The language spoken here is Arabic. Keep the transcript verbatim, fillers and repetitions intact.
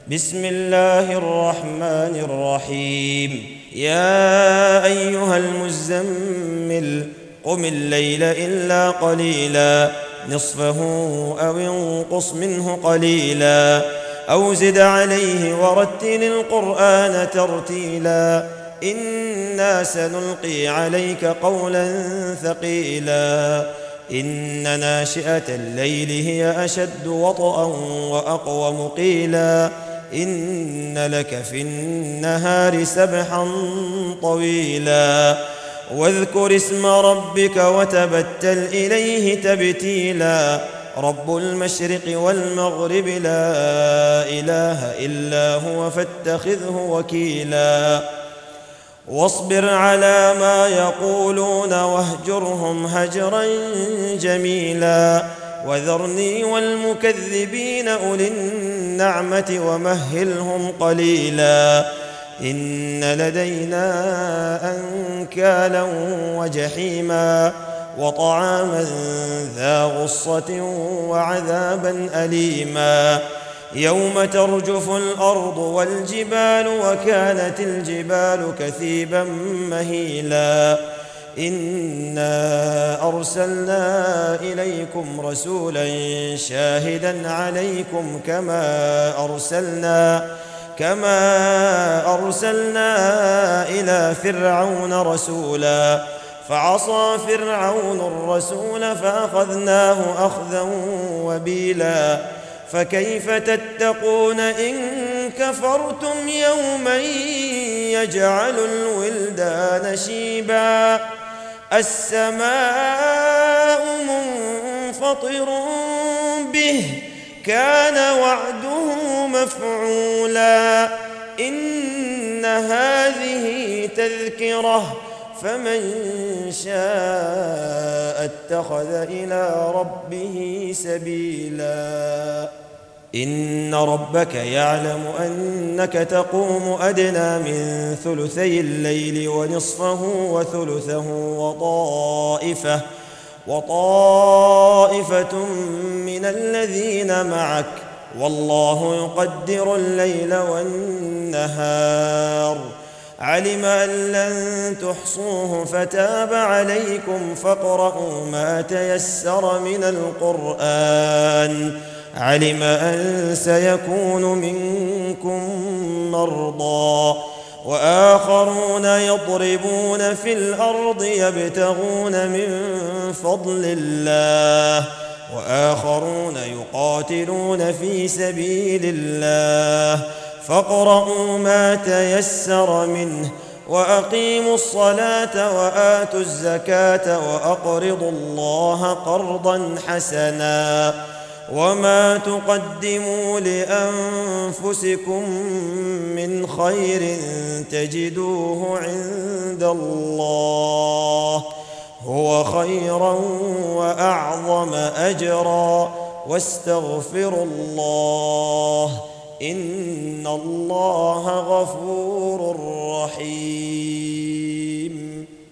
بسم الله الرحمن الرحيم يا أيها المزمل قم الليل إلا قليلا نصفه أو انقص منه قليلا أو زد عليه ورتل القرآن ترتيلا إنا سنلقي عليك قولا ثقيلا إن ناشئة الليل هي أشد وطئا وأقوم قيلا إن لك في النهار سبحا طويلا واذكر اسم ربك وتبتل إليه تبتيلا رب المشرق والمغرب لا إله إلا هو فاتخذه وكيلا واصبر على ما يقولون واهجرهم هجرا جميلا وذرني والمكذبين أولي النعمة ومهلهم قليلا إن لدينا أنكالا وجحيما وطعاما ذا غصة وعذابا أليما يوم ترجف الأرض والجبال وكانت الجبال كثيبا مهيلا إنا أرسلنا إليكم رسولا شاهدا عليكم كما أرسلنا كما أرسلنا إلى فرعون رسولا فعصى فرعون الرسول فأخذناه أخذا وبيلا فكيف تتقون إن كفرتم يوما يجعل الولدان شيبا السماء منفطر به كان وعده مفعولا إن هذه تذكرة فمن شاء اتخذ إلى ربه سبيلا إن ربك يعلم أنك تقوم أدنى من ثلثي الليل ونصفه وثلثه وطائفة وطائفة من الذين معك والله يقدر الليل والنهار علم أن لن تحصوه فتاب عليكم فاقرؤوا ما تيسر من القرآن علم أن سيكون منكم مرضى وآخرون يضربون في الأرض يبتغون من فضل الله وآخرون يقاتلون في سبيل الله فاقرؤوا ما تيسر منه وأقيموا الصلاة وآتوا الزكاة وأقرضوا الله قرضا حسنا وما تقدموا لأنفسكم من خير تجدوه عند الله هو خيرا وأعظم أجرا واستغفروا الله إن الله غفور رحيم.